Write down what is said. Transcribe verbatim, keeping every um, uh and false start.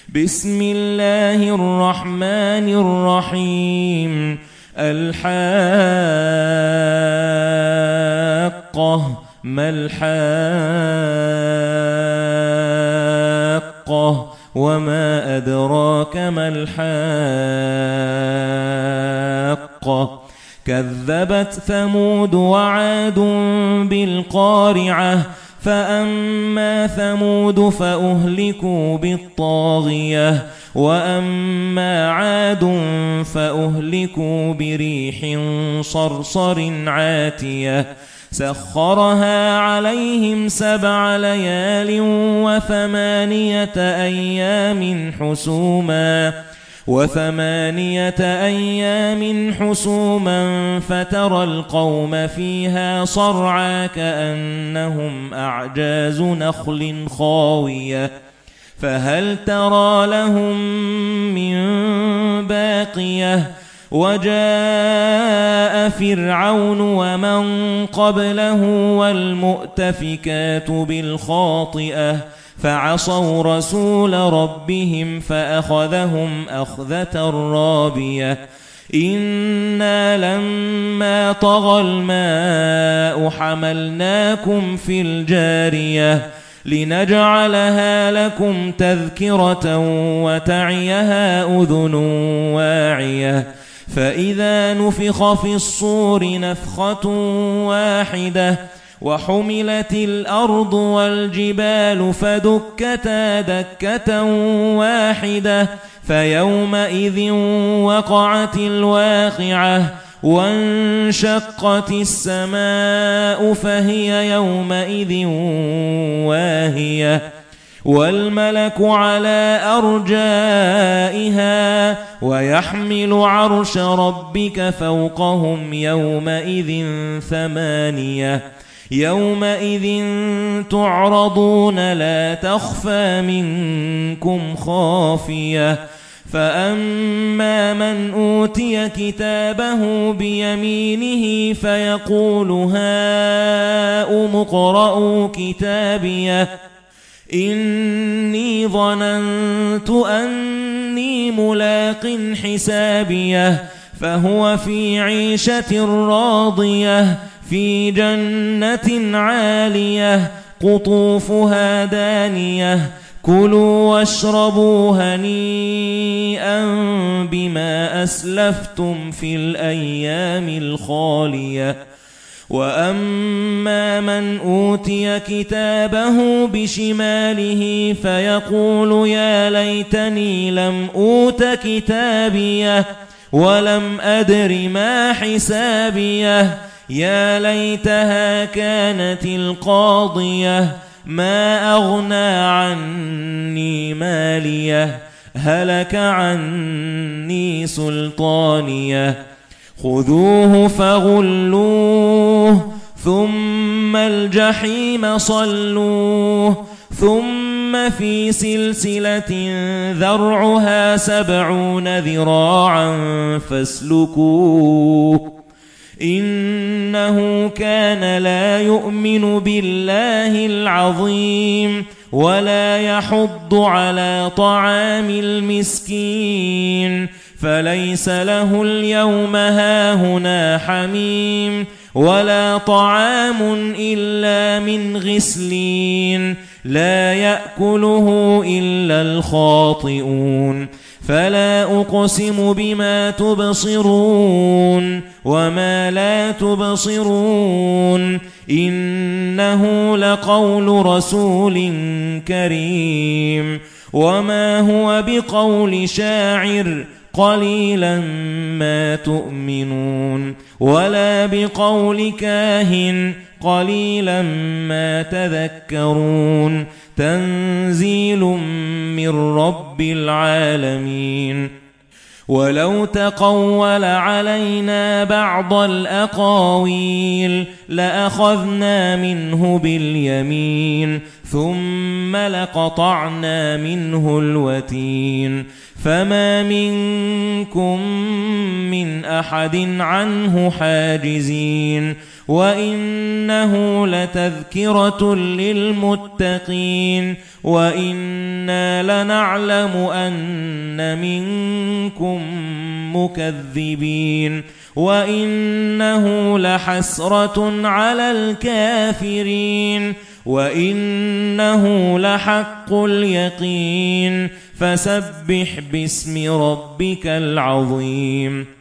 بسم الله الرحمن الرحيم الحاقة ما الحاقة وما أدراك ما الحاقة كذبت ثمود وعاد بالقارعة فأما ثمود فأهلكوا بالطاغية وأما عاد فأهلكوا بريح صرصر عاتية سخرها عليهم سبع ليال وثمانية أيام حسوما وثمانية أيام حسوما فترى القوم فيها صرعى كأنهم أعجاز نخل خاوية فهل ترى لهم من باقية وجاء فرعون ومن قبله والمؤتفكات بالخاطئة فعصوا رسول ربهم فأخذهم أخذة رابية إنا لما طغى الماء حملناكم في الجارية لنجعلها لكم تذكرة وتعيها أذن واعية فإذا نفخ في الصور نفخة واحدة وحملت الأرض والجبال فدكتا دكة واحدة فيومئذ وقعت الواقعة وانشقت السماء فهي يومئذ واهية والملك على أرجائها ويحمل عرش ربك فوقهم يومئذ ثمانية يومئذ تعرضون لا تخفى منكم خافية فأما من أوتي كتابه بيمينه فيقول هاؤم اقرءوا كتابيه إني ظننت أني ملاق حسابيه فهو في عيشة راضية في جنة عالية قطوفها دانية كلوا واشربوا هنيئا بما أسلفتم في الأيام الخالية وأما من أوتي كتابه بشماله فيقول يا ليتني لم أوت كتابيه ولم أدر ما حسابيه يا ليتها كانت القاضية ما أغنى عني ماليه هلك عني سلطانيه خذوه فغلوه ثم الجحيم صلوه ثم في سلسلة ذرعها سبعون ذراعا فاسلكوه إنه كان لا يؤمن بالله العظيم ولا يحض على طعام المسكين فليس له اليوم هاهنا حميم ولا طعام إلا من غسلين لا يأكله إلا الخاطئون فلا أقسم بما تبصرون وما لا تبصرون إنه لقول رسول كريم وما هو بقول شاعر قليلا ما تؤمنون ولا بقول كاهن قليلا ما تذكرون تنزيل من رب العالمين ولو تقول علينا بعض الأقاويل لأخذنا منه باليمين ثم لقطعنا منه الوتين فما منكم من أحد عنه حاجزين وإنه لتذكرة للمتقين وإنا لنعلم أن منكم مكذبين وإنه لحسرة على الكافرين وإنه لحق اليقين فسبح باسم ربك العظيم